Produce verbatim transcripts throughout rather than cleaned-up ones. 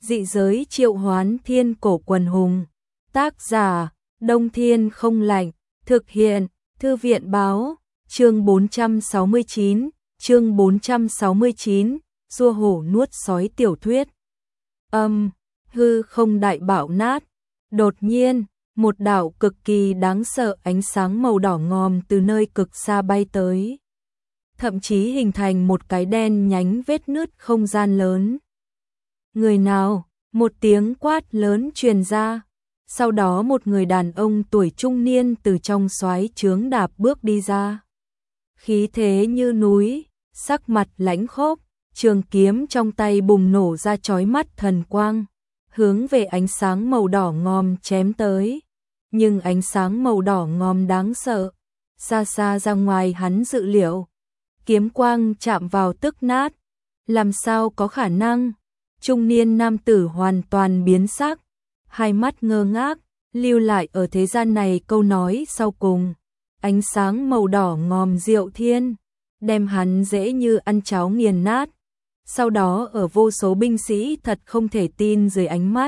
Dị giới triệu hoán thiên cổ quần hùng. Tác giả, Đông Thiên không lạnh. Thực hiện, Thư viện báo. Chương bốn trăm sáu mươi chín, chương bốn trăm sáu mươi chín, rùa hổ nuốt sói tiểu thuyết. Âm, hư không đại bạo nát. Đột nhiên, một đạo cực kỳ đáng sợ ánh sáng màu đỏ ngòm từ nơi cực xa bay tới. Thậm chí hình thành một cái đen nhánh vết nứt không gian lớn. Người nào? Một tiếng quát lớn truyền ra. Sau đó một người đàn ông tuổi trung niên từ trong xoáy trướng đạp bước đi ra. Khí thế như núi, sắc mặt lãnh khốc, trường kiếm trong tay bùng nổ ra chói mắt thần quang, hướng về ánh sáng màu đỏ ngòm chém tới. Nhưng ánh sáng màu đỏ ngòm đáng sợ, xa xa ra ngoài hắn dự liệu. Kiếm quang chạm vào tức nát, làm sao có khả năng? Trung niên nam tử hoàn toàn biến sắc, hai mắt ngơ ngác, lưu lại ở thế gian này câu nói sau cùng. Ánh sáng màu đỏ ngòm diệu thiên, đem hắn dễ như ăn cháo nghiền nát. Sau đó ở vô số binh sĩ thật không thể tin dưới ánh mắt,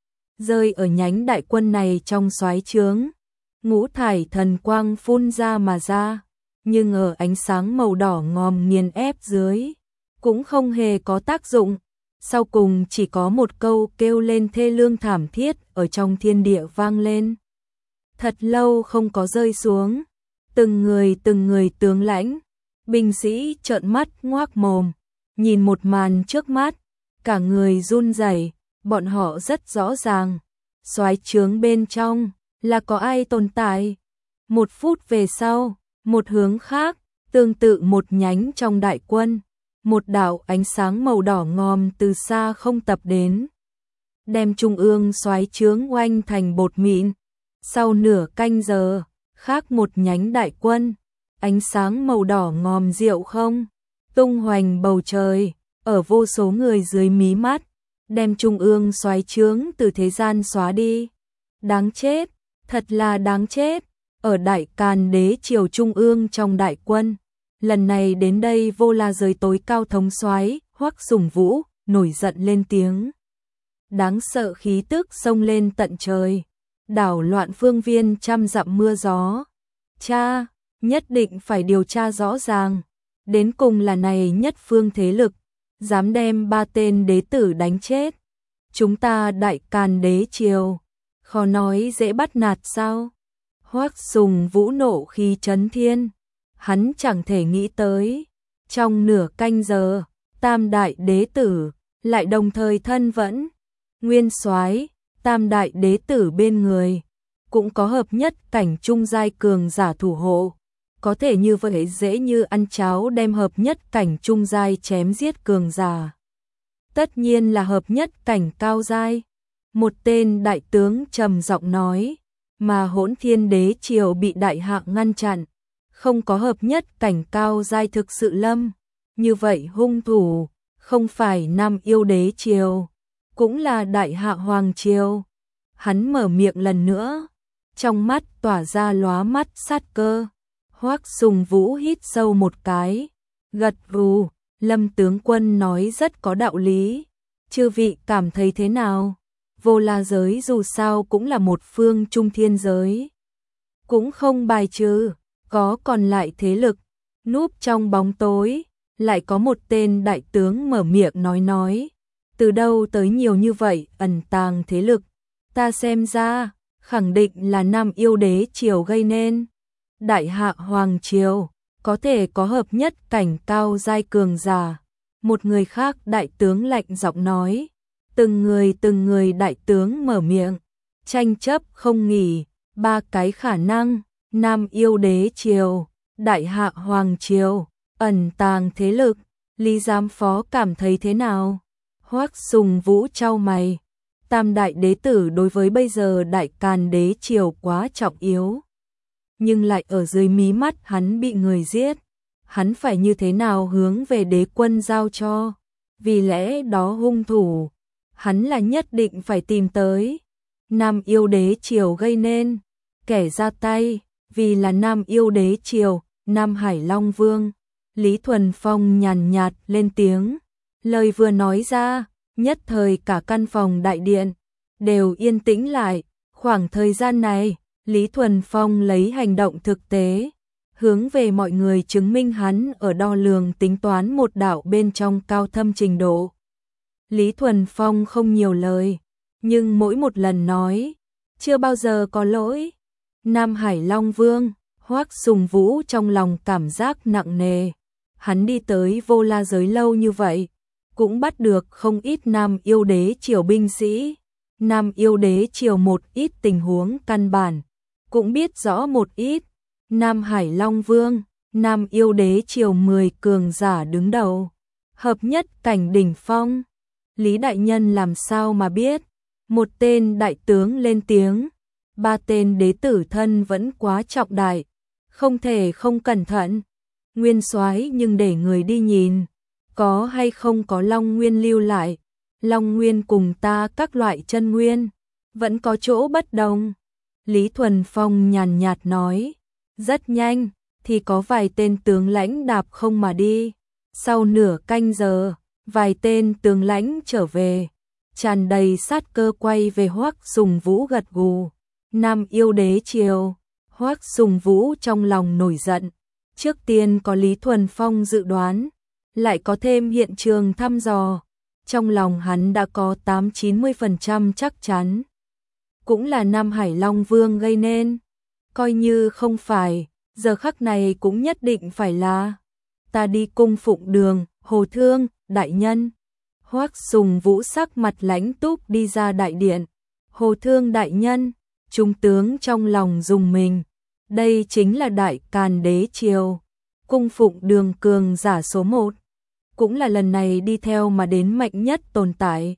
rơi ở nhánh đại quân này trong xoáy trướng. Ngũ thải thần quang phun ra mà ra, nhưng ở ánh sáng màu đỏ ngòm nghiền ép dưới, cũng không hề có tác dụng. Sau cùng chỉ có một câu kêu lên thê lương thảm thiết ở trong thiên địa vang lên. Thật lâu không có rơi xuống. Từng người từng người tướng lãnh, binh sĩ trợn mắt ngoác mồm, nhìn một màn trước mắt, cả người run rẩy. Bọn họ rất rõ ràng, xoáy trướng bên trong là có ai tồn tại. Một phút về sau, một hướng khác, tương tự một nhánh trong đại quân, một đạo ánh sáng màu đỏ ngòm từ xa không tập đến, đem trung ương xoáy trướng oanh thành bột mịn. Sau nửa canh giờ, khác một nhánh đại quân, ánh sáng màu đỏ ngòm diệu không tung hoành bầu trời, ở vô số người dưới mí mắt, đem trung ương xoáy trướng từ thế gian xóa đi. Đáng chết, thật là đáng chết. Ở Đại Càn Đế triều trung ương trong đại quân, lần này đến đây vô la giới tối cao thống soái Hoắc Sùng Vũ nổi giận lên tiếng. Đáng sợ khí tức xông lên tận trời, đảo loạn phương viên trăm dặm mưa gió. Cha, nhất định phải điều tra rõ ràng, đến cùng là này nhất phương thế lực, dám đem ba tên đế tử đánh chết. Chúng ta Đại Càn Đế triều, khó nói dễ bắt nạt sao? Hoắc Sùng Vũ nộ khí chấn thiên, hắn chẳng thể nghĩ tới, trong nửa canh giờ, tam đại đế tử lại đồng thời thân vẫn nguyên soái, tam đại đế tử bên người cũng có hợp nhất cảnh trung giai cường giả thủ hộ, có thể như vậy dễ như ăn cháo đem hợp nhất cảnh trung giai chém giết cường giả. Tất nhiên là hợp nhất cảnh cao giai. Một tên đại tướng trầm giọng nói, mà Hỗn Thiên Đế triều bị đại hạ ngăn chặn, không có hợp nhất cảnh cao giai thực sự lâm. Như vậy hung thủ không phải Nam Yêu Đế triều, cũng là Đại Hạ Hoàng triều. Hắn mở miệng lần nữa, trong mắt tỏa ra lóa mắt sát cơ. Hoắc Sùng Vũ hít sâu một cái, gật gù, Lâm tướng quân nói rất có đạo lý. Chư vị cảm thấy thế nào? Vô la giới dù sao cũng là một phương trung thiên giới, cũng không bài trừ có còn lại thế lực. Núp trong bóng tối, lại có một tên đại tướng mở miệng nói nói, từ đâu tới nhiều như vậy ẩn tàng thế lực? Ta xem ra, khẳng định là Nam Yêu Đế triều gây nên. Đại Hạ Hoàng triều có thể có hợp nhất cảnh cao giai cường giả. Một người khác đại tướng lạnh giọng nói. Từng người từng người đại tướng mở miệng, tranh chấp không nghỉ. Ba cái khả năng: Nam Yêu Đế triều, Đại Hạ Hoàng triều, ẩn tàng thế lực. Lý giám phó cảm thấy thế nào? Hoắc Sùng Vũ chau mày. Tam đại đế tử đối với bây giờ Đại Càn Đế triều quá trọng yếu, nhưng lại ở dưới mí mắt hắn bị người giết, hắn phải như thế nào hướng về đế quân giao cho? Vì lẽ đó hung thủ, hắn là nhất định phải tìm tới. Nam Yêu Đế triều gây nên, kẻ ra tay vì là Nam Yêu Đế triều, Nam Hải Long Vương. Lý Thuần Phong nhàn nhạt lên tiếng, lời vừa nói ra, Nhất thời cả căn phòng đại điện đều yên tĩnh lại. Khoảng thời gian này, Lý Thuần Phong lấy hành động thực tế hướng về mọi người chứng minh hắn ở đo lường tính toán một đạo bên trong cao thâm trình độ. Lý Thuần Phong không nhiều lời, nhưng mỗi một lần nói, chưa bao giờ có lỗi. Nam Hải Long Vương, Hoắc Sùng Vũ trong lòng cảm giác nặng nề. Hắn đi tới Vô La giới lâu như vậy, cũng bắt được không ít Nam Yêu Đế triều binh sĩ. Nam Yêu Đế triều một ít tình huống căn bản, cũng biết rõ một ít. Nam Hải Long Vương, Nam Yêu Đế triều mười cường giả đứng đầu, hợp nhất cảnh đỉnh phong. Lý đại nhân làm sao mà biết? Một tên đại tướng lên tiếng, ba tên đế tử thân vẫn quá trọng đại, không thể không cẩn thận. Nguyên soái nhưng để người đi nhìn, có hay không có Long Nguyên lưu lại. Long Nguyên cùng ta các loại chân nguyên, vẫn có chỗ bất đồng. Lý Thuần Phong nhàn nhạt nói, rất nhanh, thì có vài tên tướng lãnh đạp không mà đi. Sau nửa canh giờ, vài tên tướng lãnh trở về, tràn đầy sát cơ quay về Hoắc Sùng Vũ gật gù. Nam Yêu Đế triều, Hoắc Sùng Vũ trong lòng nổi giận. Trước tiên có Lý Thuần Phong dự đoán, lại có thêm hiện trường thăm dò. Trong lòng hắn đã có tám chín mươi phần trăm chắc chắn. Cũng là Nam Hải Long Vương gây nên. Coi như không phải, giờ khắc này cũng nhất định phải là. Ta đi cung phụng đường, Hồ Thương, đại nhân. Hoắc Sùng Vũ sắc mặt lãnh túc đi ra đại điện. Hồ Thương đại nhân, trung tướng trong lòng dùng mình. Đây chính là đại càn đế triều, cung phụng đường cường giả số một. Cũng là lần này đi theo mà đến mạnh nhất tồn tại.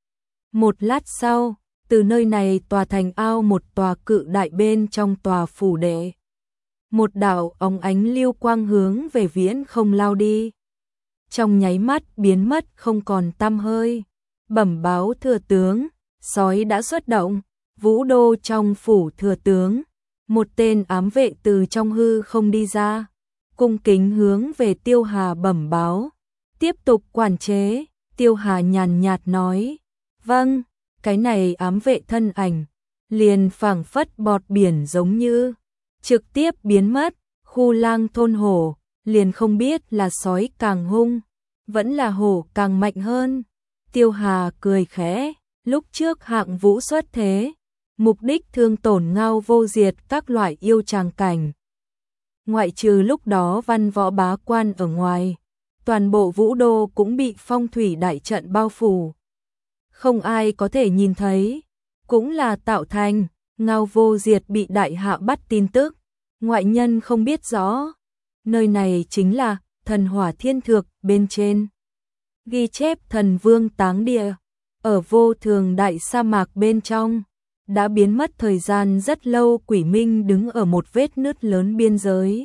Một lát sau, từ nơi này tòa thành ao một tòa cự đại bên trong tòa phủ đệ. Một đạo óng ánh lưu quang hướng về viễn không lao đi. Trong nháy mắt biến mất không còn tăm hơi. Bẩm báo thừa tướng, sói đã xuất động. Vũ đô trong phủ thừa tướng, một tên ám vệ từ trong hư không đi ra, cung kính hướng về Tiêu Hà bẩm báo. Tiếp tục quản chế, Tiêu Hà nhàn nhạt nói, vâng. Cái này ám vệ thân ảnh, liền phảng phất bọt biển giống như, trực tiếp biến mất. Khu lang thôn hổ, liền không biết là sói càng hung, vẫn là hổ càng mạnh hơn. Tiêu Hà cười khẽ, lúc trước Hạng Vũ xuất thế, mục đích thương tổn Ngao Vô Diệt các loại yêu tràng cảnh. Ngoại trừ lúc đó văn võ bá quan ở ngoài, toàn bộ Vũ Đô cũng bị phong thủy đại trận bao phủ. Không ai có thể nhìn thấy, cũng là tạo thành, Ngao Vô Diệt bị đại hạ bắt tin tức, ngoại nhân không biết rõ. Nơi này chính là Thần Hỏa Thiên Thược bên trên. Ghi chép thần vương táng địa, ở vô thường đại sa mạc bên trong. Đã biến mất thời gian rất lâu. Quỷ Minh đứng ở một vết nứt lớn biên giới,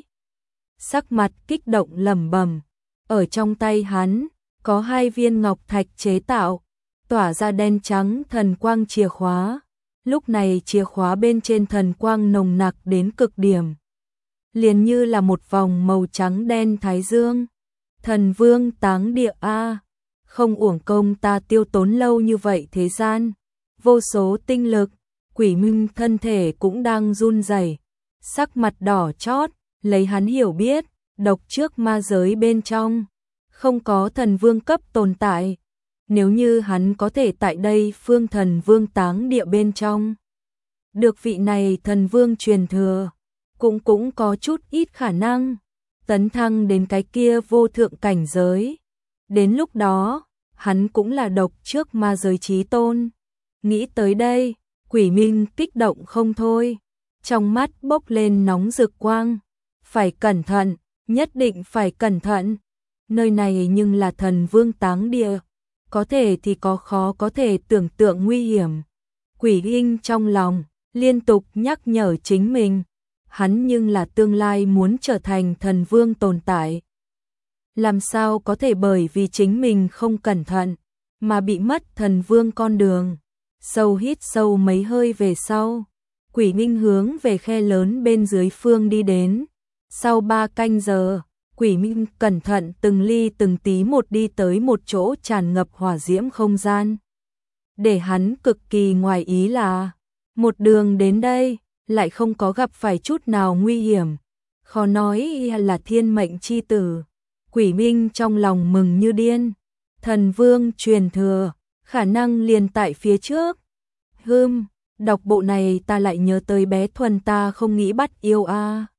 sắc mặt kích động lẩm bẩm. Ở trong tay hắn, có hai viên ngọc thạch chế tạo, tỏa ra đen trắng thần quang chìa khóa. Lúc này chìa khóa bên trên thần quang nồng nặc đến cực điểm, liền như là một vòng màu trắng đen thái dương. Thần vương táng địa a, không uổng công ta tiêu tốn lâu như vậy thế gian, vô số tinh lực. Quỷ Minh thân thể cũng đang run rẩy, sắc mặt đỏ chót, lấy hắn hiểu biết, độc trước ma giới bên trong, không có thần vương cấp tồn tại. Nếu như hắn có thể tại đây phương thần vương táng địa bên trong, được vị này thần vương truyền thừa, cũng cũng có chút ít khả năng tấn thăng đến cái kia vô thượng cảnh giới. Đến lúc đó, hắn cũng là độc trước ma giới chí tôn. Nghĩ tới đây, Quỷ Minh kích động không thôi, trong mắt bốc lên nóng rực quang. Phải cẩn thận, nhất định phải cẩn thận. Nơi này nhưng là thần vương táng địa, có thể thì có khó có thể tưởng tượng nguy hiểm. Quỷ Minh trong lòng liên tục nhắc nhở chính mình, hắn nhưng là tương lai muốn trở thành thần vương tồn tại. Làm sao có thể bởi vì chính mình không cẩn thận mà bị mất thần vương con đường. Sâu hít sâu mấy hơi về sau, Quỷ Minh hướng về khe lớn bên dưới phương đi đến. Sau ba canh giờ, Quỷ Minh cẩn thận từng ly từng tí một đi tới một chỗ tràn ngập hỏa diễm không gian. Để hắn cực kỳ ngoài ý là, một đường đến đây, lại không có gặp phải chút nào nguy hiểm. Khó nói là thiên mệnh chi tử. Quỷ Minh trong lòng mừng như điên. Thần vương truyền thừa, khả năng liền tại phía trước. Hừm, đọc bộ này ta lại nhớ tới bé Thuần ta không nghĩ bắt yêu a.